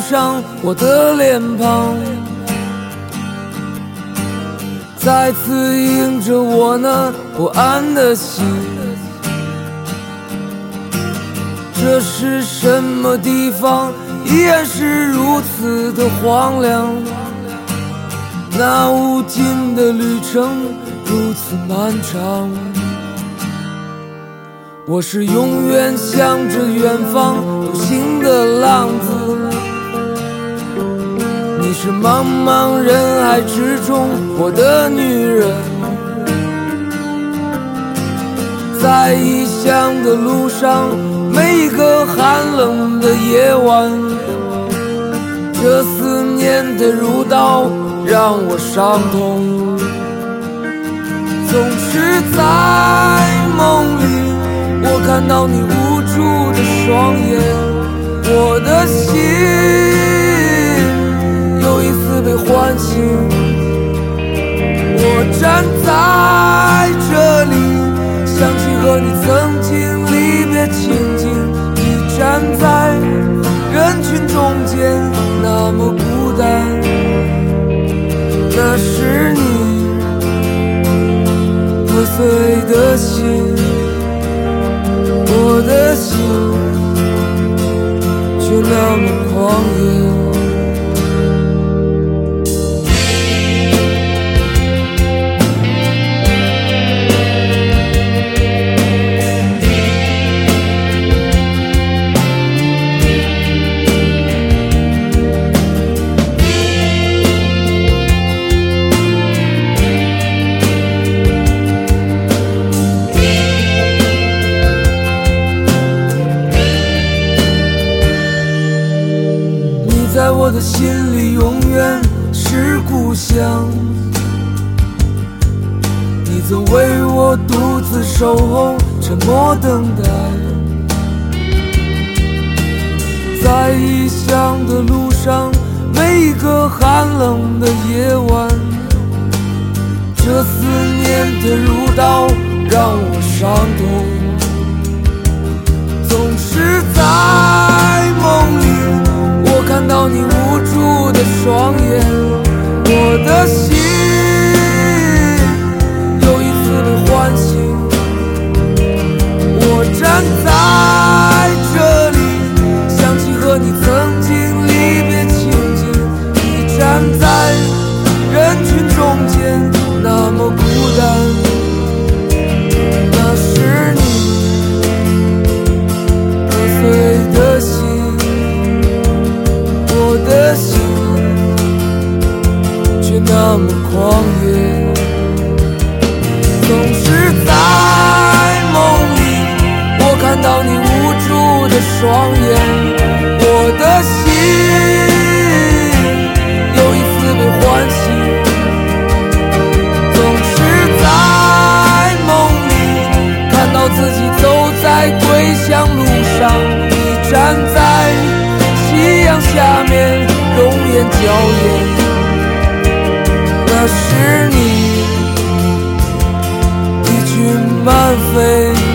上我的脸庞，再次映着我那不安的心。这是什么地方，依然是如此的荒凉，那无尽的旅程如此漫长。我是永远向着远方独行的浪子，你是茫茫人海之中我的女人。在异乡的路上，每一个寒冷的夜晚，这思念的如刀让我伤痛。总是在梦里，我看到你无助的双眼，我的心又一次被唤醒。我站在这里，想起和你曾经离别情景，你站在人群中间，那么孤单。那是你破碎的心，我的心却那么狂野。在我的心里永远是故乡，你总为我独自守候，沉默等待。在异乡的路上，每一个寒冷的夜晚，这思念的如刀让我伤痛。总是在梦里，我看到你无助的双眼，我的心又一次被唤醒。我站在这里，想起和你曾经离别情景，你站在人群中间，那么孤单。那是你破碎的心，我的心却那么狂野。总是在梦里，我看到你无助的双眼，我的心又一次被唤醒。总是在梦里，看到自己走在归乡路上，你站在夕阳下面容颜娇艳。那是你一群慢飞